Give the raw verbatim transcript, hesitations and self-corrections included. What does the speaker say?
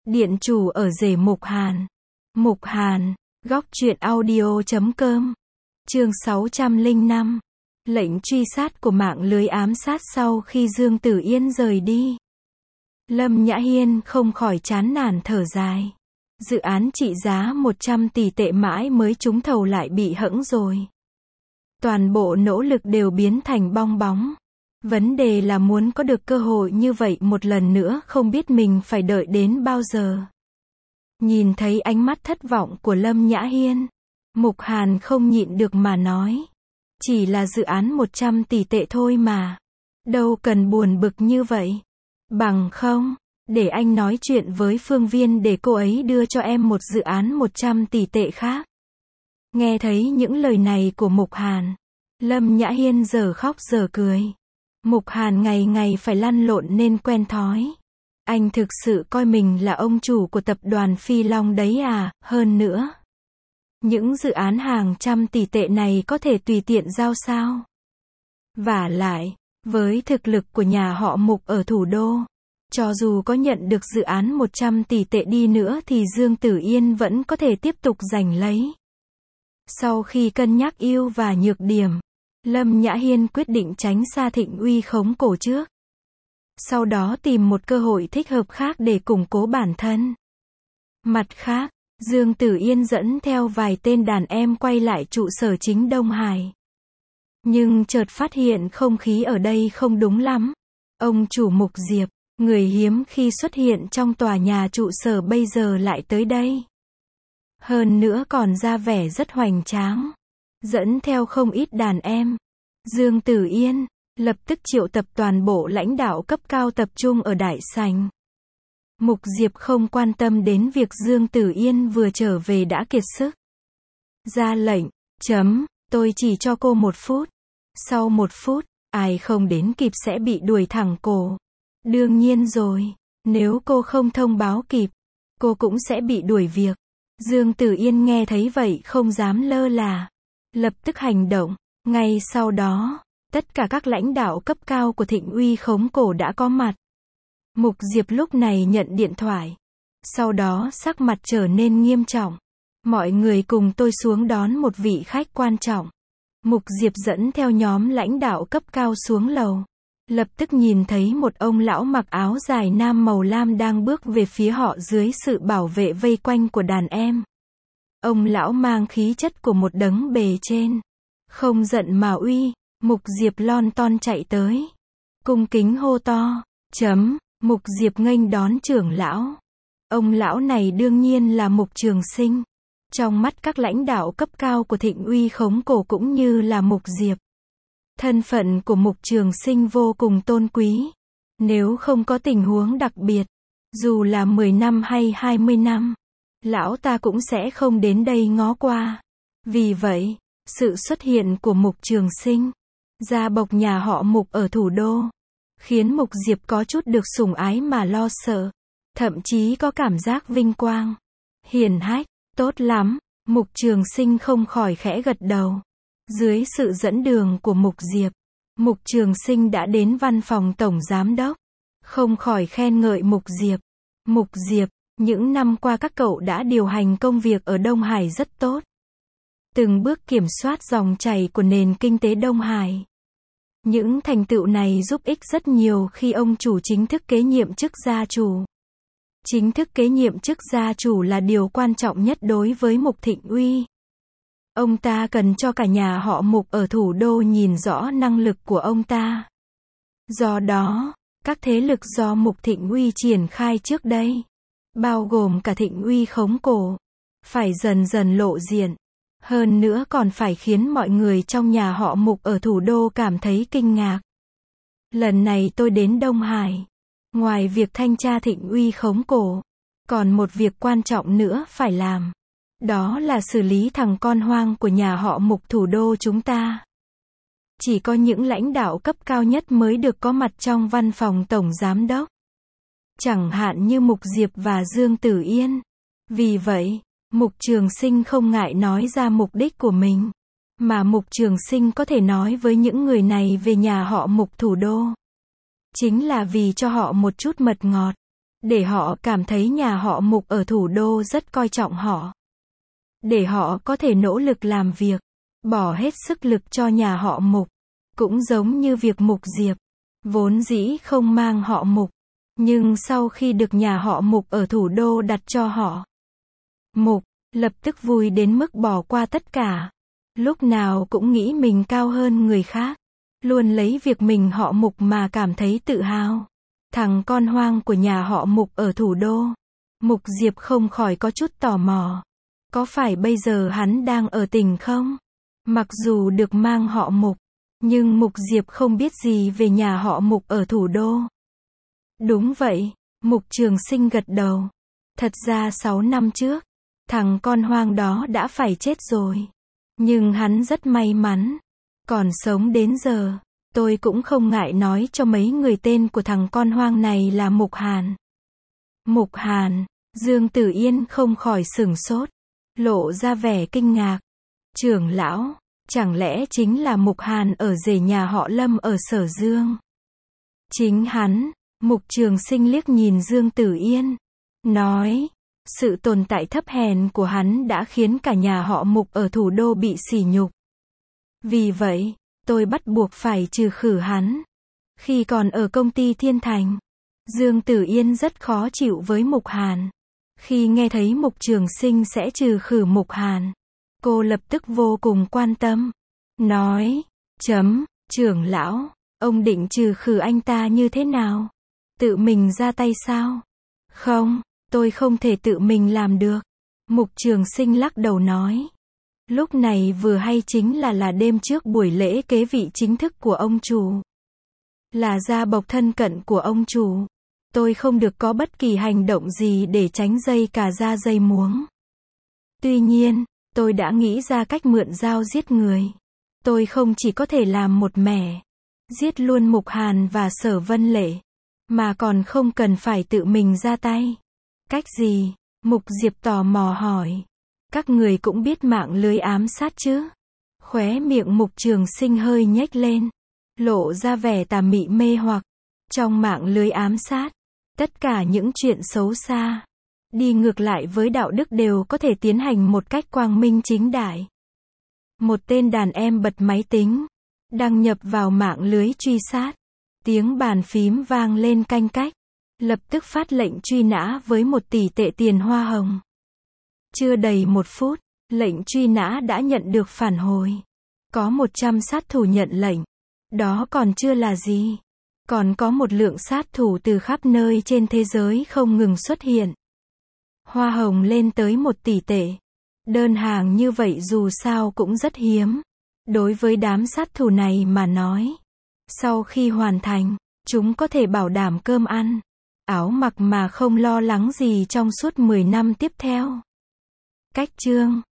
Điện chủ ở rể Mục Hàn. Mục Hàn, góc truyện audio chấm com. Chương sáu trăm lẻ năm. Lệnh truy sát của mạng lưới ám sát sau khi Dương Tử Yên rời đi. Lâm Nhã Hiên không khỏi chán nản thở dài. Dự án trị giá một trăm tỷ tệ mãi mới trúng thầu lại bị hẫng rồi. Toàn bộ nỗ lực đều biến thành bong bóng. Vấn đề là muốn có được cơ hội như vậy một lần nữa không biết mình phải đợi đến bao giờ. Nhìn thấy ánh mắt thất vọng của Lâm Nhã Hiên, Mục Hàn không nhịn được mà nói. Chỉ là dự án một trăm tỷ tệ thôi mà. Đâu cần buồn bực như vậy. Bằng không, để anh nói chuyện với Phương Viên để cô ấy đưa cho em một dự án một trăm tỷ tệ khác. Nghe thấy những lời này của Mục Hàn, Lâm Nhã Hiên giờ khóc giờ cười. Mục Hàn ngày ngày phải lăn lộn nên quen thói. Anh thực sự coi mình là ông chủ của tập đoàn Phi Long đấy à, hơn nữa. Những dự án hàng trăm tỷ tệ này có thể tùy tiện giao sao? Vả lại, với thực lực của nhà họ Mục ở thủ đô, cho dù có nhận được dự án một trăm tỷ tệ đi nữa thì Dương Tử Yên vẫn có thể tiếp tục giành lấy. Sau khi cân nhắc ưu và nhược điểm, Lâm Nhã Hiên quyết định tránh xa Thịnh Uy khống cổ trước. Sau đó tìm một cơ hội thích hợp khác để củng cố bản thân. Mặt khác, Dương Tử Yên dẫn theo vài tên đàn em quay lại trụ sở chính Đông Hải. Nhưng chợt phát hiện không khí ở đây không đúng lắm. Ông chủ Mục Diệp, người hiếm khi xuất hiện trong tòa nhà trụ sở bây giờ lại tới đây. Hơn nữa còn ra vẻ rất hoành tráng. Dẫn theo không ít đàn em. Dương Tử Yên lập tức triệu tập toàn bộ lãnh đạo cấp cao tập trung ở đại sảnh. Mục Diệp không quan tâm đến việc Dương Tử Yên vừa trở về đã kiệt sức. Ra lệnh, chấm, tôi chỉ cho cô một phút. Sau một phút, ai không đến kịp sẽ bị đuổi thẳng cổ. Đương nhiên rồi, nếu cô không thông báo kịp, cô cũng sẽ bị đuổi việc. Dương Tử Yên nghe thấy vậy không dám lơ là. Lập tức hành động. Ngay sau đó, tất cả các lãnh đạo cấp cao của Thịnh Uy khống cổ đã có mặt. Mục Diệp lúc này nhận điện thoại. Sau đó sắc mặt trở nên nghiêm trọng. Mọi người cùng tôi xuống đón một vị khách quan trọng. Mục Diệp dẫn theo nhóm lãnh đạo cấp cao xuống lầu. Lập tức nhìn thấy một ông lão mặc áo dài nam màu lam đang bước về phía họ dưới sự bảo vệ vây quanh của đàn em. Ông lão mang khí chất của một đấng bề trên. Không giận mà uy. Mục Diệp lon ton chạy tới. Cung kính hô to. Chấm. Mục Diệp nghênh đón trưởng lão. Ông lão này đương nhiên là Mục Trường Sinh. Trong mắt các lãnh đạo cấp cao của Thịnh Uy khống cổ cũng như là Mục Diệp. Thân phận của Mục Trường Sinh vô cùng tôn quý. Nếu không có tình huống đặc biệt, dù là mười năm hay hai mươi năm, lão ta cũng sẽ không đến đây ngó qua. Vì vậy, sự xuất hiện của Mục Trường Sinh, gia bộc nhà họ Mục ở thủ đô, khiến Mục Diệp có chút được sủng ái mà lo sợ. Thậm chí có cảm giác vinh quang. Hiển hách, tốt lắm. Mục Trường Sinh không khỏi khẽ gật đầu. Dưới sự dẫn đường của Mục Diệp, Mục Trường Sinh đã đến văn phòng tổng giám đốc. Không khỏi khen ngợi Mục Diệp. Mục Diệp, những năm qua các cậu đã điều hành công việc ở Đông Hải rất tốt. Từng bước kiểm soát dòng chảy của nền kinh tế Đông Hải. Những thành tựu này giúp ích rất nhiều khi ông chủ chính thức kế nhiệm chức gia chủ. Chính thức kế nhiệm chức gia chủ là điều quan trọng nhất đối với Mục Thịnh Uy. Ông ta cần cho cả nhà họ Mục ở thủ đô nhìn rõ năng lực của ông ta. Do đó, các thế lực do Mục Thịnh Uy triển khai trước đây, bao gồm cả Thịnh Uy khống cổ, phải dần dần lộ diện. Hơn nữa còn phải khiến mọi người trong nhà họ Mục ở thủ đô cảm thấy kinh ngạc. Lần này tôi đến Đông Hải, ngoài việc thanh tra Thịnh Uy khống cổ, còn một việc quan trọng nữa phải làm. Đó là xử lý thằng con hoang của nhà họ Mục thủ đô chúng ta. Chỉ có những lãnh đạo cấp cao nhất mới được có mặt trong văn phòng tổng giám đốc. Chẳng hạn như Mục Diệp và Dương Tử Yên. Vì vậy, Mục Trường Sinh không ngại nói ra mục đích của mình. Mà Mục Trường Sinh có thể nói với những người này về nhà họ Mục thủ đô. Chính là vì cho họ một chút mật ngọt. để họ cảm thấy nhà họ Mục ở thủ đô rất coi trọng họ. Để họ có thể nỗ lực làm việc, bỏ hết sức lực cho nhà họ Mục. Cũng giống như việc Mục Diệp, vốn dĩ không mang họ Mục, nhưng sau khi được nhà họ Mục ở thủ đô đặt cho họ Mục, lập tức vui đến mức bỏ qua tất cả. Lúc nào cũng nghĩ mình cao hơn người khác, luôn lấy việc mình họ Mục mà cảm thấy tự hào. Thằng con hoang của nhà họ Mục ở thủ đô. Mục Diệp không khỏi có chút tò mò. Có phải bây giờ hắn đang ở tỉnh không? Mặc dù được mang họ Mục, nhưng Mục Diệp không biết gì về nhà họ Mục ở thủ đô. Đúng vậy, Mục Trường Sinh gật đầu. Thật ra sáu năm trước, thằng con hoang đó đã phải chết rồi. Nhưng hắn rất may mắn, còn sống đến giờ. Tôi cũng không ngại nói cho mấy người tên của thằng con hoang này là Mục Hàn. Mục Hàn, Dương Tử Yên không khỏi sửng sốt, lộ ra vẻ kinh ngạc. Trưởng lão, chẳng lẽ chính là Mục Hàn ở rể nhà họ Lâm ở Sở Dương? Chính hắn. Mục Trường Sinh liếc nhìn Dương Tử Yên, nói, sự tồn tại thấp hèn của hắn đã khiến cả nhà họ Mục ở thủ đô bị sỉ nhục. Vì vậy, tôi bắt buộc phải trừ khử hắn. Khi còn ở công ty Thiên Thành, Dương Tử Yên rất khó chịu với Mục Hàn. Khi nghe thấy Mục Trường Sinh sẽ trừ khử Mục Hàn, cô lập tức vô cùng quan tâm. Nói, chấm, trưởng lão, ông định trừ khử anh ta như thế nào? Tự mình ra tay sao? Không, tôi không thể tự mình làm được. Mục Trường Sinh lắc đầu nói. Lúc này vừa hay chính là là đêm trước buổi lễ kế vị chính thức của ông chủ. Là gia bộc thân cận của ông chủ. Tôi không được có bất kỳ hành động gì để tránh dây cả ra dây muống. Tuy nhiên, tôi đã nghĩ ra cách mượn dao giết người. Tôi không chỉ có thể làm một mẻ, giết luôn Mục Hàn và Sở Vân Lệ, mà còn không cần phải tự mình ra tay. Cách gì? Mục Diệp tò mò hỏi. Các người cũng biết mạng lưới ám sát chứ? Khóe miệng Mục Trường Sinh hơi nhếch lên, lộ ra vẻ tà mị mê hoặc. Trong mạng lưới ám sát, tất cả những chuyện xấu xa, đi ngược lại với đạo đức đều có thể tiến hành một cách quang minh chính đại. Một tên đàn em bật máy tính, đăng nhập vào mạng lưới truy sát. Tiếng bàn phím vang lên canh cách, lập tức phát lệnh truy nã với một tỷ tệ tiền hoa hồng. Chưa đầy một phút, lệnh truy nã đã nhận được phản hồi. Có một trăm sát thủ nhận lệnh. Đó còn chưa là gì. Còn có một lượng sát thủ từ khắp nơi trên thế giới không ngừng xuất hiện. Hoa hồng lên tới một tỷ tệ. Đơn hàng như vậy dù sao cũng rất hiếm. Đối với đám sát thủ này mà nói, sau khi hoàn thành, chúng có thể bảo đảm cơm ăn, áo mặc mà không lo lắng gì trong suốt mười năm tiếp theo. Cách chương